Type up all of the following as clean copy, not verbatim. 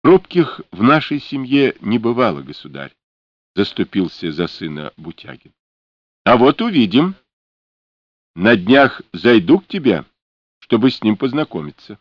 Робких в нашей семье не бывало, государь, — заступился за сына Бутягин. — А вот увидим. На днях зайду к тебе, чтобы с ним познакомиться.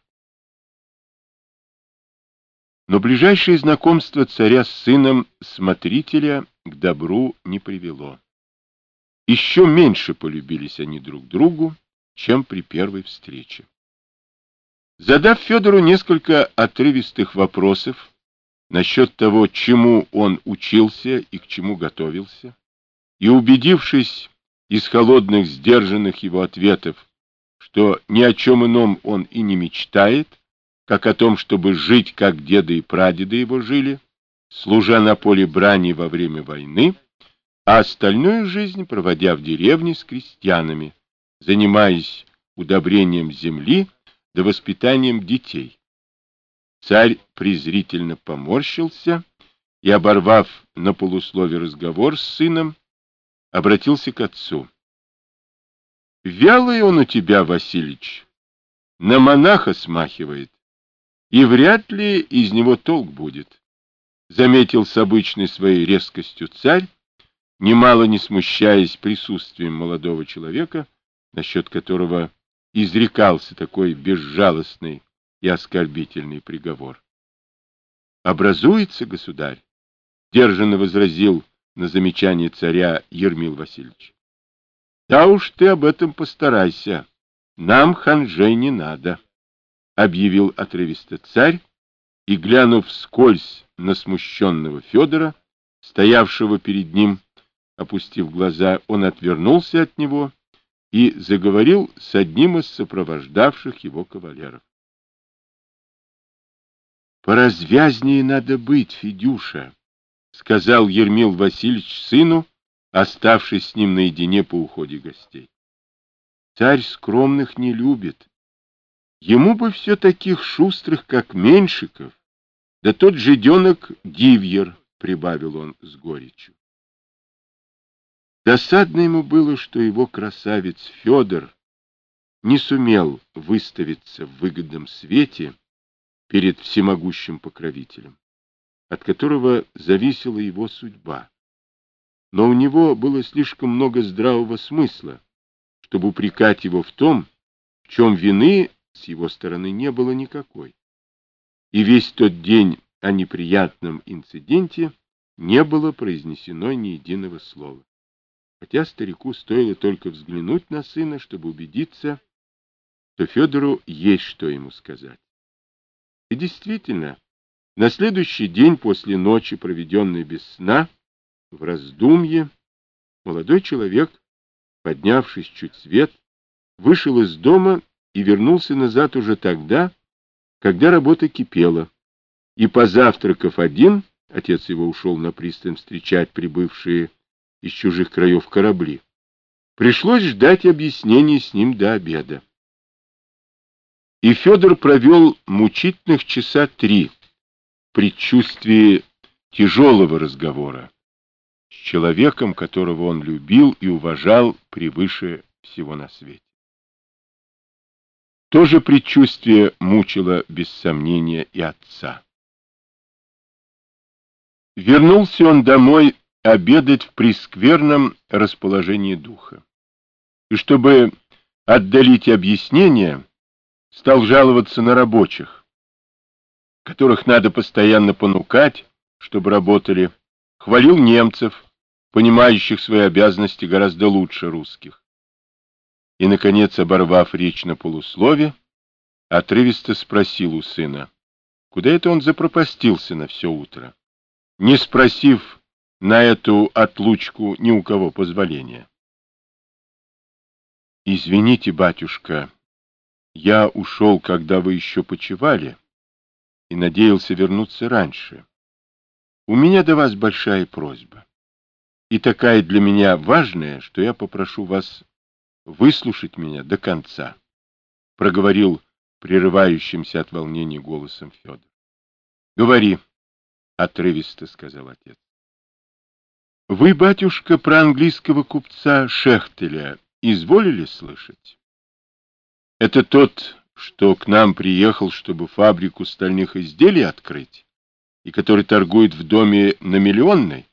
Но ближайшее знакомство царя с сыном смотрителя к добру не привело. Еще меньше полюбились они друг другу, чем при первой встрече. Задав Федору несколько отрывистых вопросов насчет того, чему он учился и к чему готовился, и убедившись из холодных, сдержанных его ответов, что ни о чем ином он и не мечтает, как о том, чтобы жить, как деды и прадеды его жили, служа на поле брани во время войны, а остальную жизнь проводя в деревне с крестьянами, занимаясь удобрением земли да воспитанием детей. Царь презрительно поморщился и, оборвав на полуслове разговор с сыном, обратился к отцу. — Вялый он у тебя, Василич, на монаха смахивает, и вряд ли из него толк будет, — заметил с обычной своей резкостью царь, немало не смущаясь присутствием молодого человека, насчет которого изрекался такой безжалостный и оскорбительный приговор. — Образуется, государь, — сдержанно возразил на замечание царя Ермил Васильевич. — Да уж ты об этом постарайся, нам ханжей не надо, — объявил отрывисто царь, и, глянув вскользь на смущенного Федора, стоявшего перед ним, опустив глаза, он отвернулся от него и заговорил с одним из сопровождавших его кавалеров. — Поразвязнее надо быть, Федюша, — сказал Ермил Васильевич сыну, оставшись с ним наедине по уходе гостей. Царь скромных не любит. Ему бы все таких шустрых, как Меньшиков, да тот жиденок Гивьер, — прибавил он с горечью. Досадно ему было, что его красавец Федор не сумел выставиться в выгодном свете перед всемогущим покровителем, от которого зависела его судьба. Но у него было слишком много здравого смысла, чтобы упрекать его в том, в чем вины с его стороны не было никакой. И весь тот день о неприятном инциденте не было произнесено ни единого слова. Хотя старику стоило только взглянуть на сына, чтобы убедиться, что Федору есть что ему сказать. И действительно, на следующий день после ночи, проведенной без сна, в раздумье, молодой человек, поднявшись чуть свет, вышел из дома и вернулся назад уже тогда, когда работа кипела, и, позавтракав один, отец его ушел на пристань встречать прибывшие из чужих краев корабли, пришлось ждать объяснений с ним до обеда. И Федор провел мучительных часа 3 в предчувствии тяжелого разговора с человеком, которого он любил и уважал превыше всего на свете. То же предчувствие мучило без сомнения и отца. Вернулся он домой обедать в прескверном расположении духа. И чтобы отдалить объяснение, стал жаловаться на рабочих, которых надо постоянно понукать, чтобы работали, хвалил немцев, понимающих свои обязанности гораздо лучше русских. И, наконец, оборвав речь на полуслове, отрывисто спросил у сына, куда это он запропастился на все утро, не спросив на эту отлучку ни у кого позволения. — Извините, батюшка, я ушел, когда вы еще почивали, и надеялся вернуться раньше. У меня до вас большая просьба, и такая для меня важная, что я попрошу вас выслушать меня до конца, — проговорил прерывающимся от волнения голосом Федор. — Говори, — отрывисто сказал отец. — Вы, батюшка, про английского купца Шехтеля изволили слышать? Это тот, что к нам приехал, чтобы фабрику стальных изделий открыть? и который торгует в доме на Миллионной,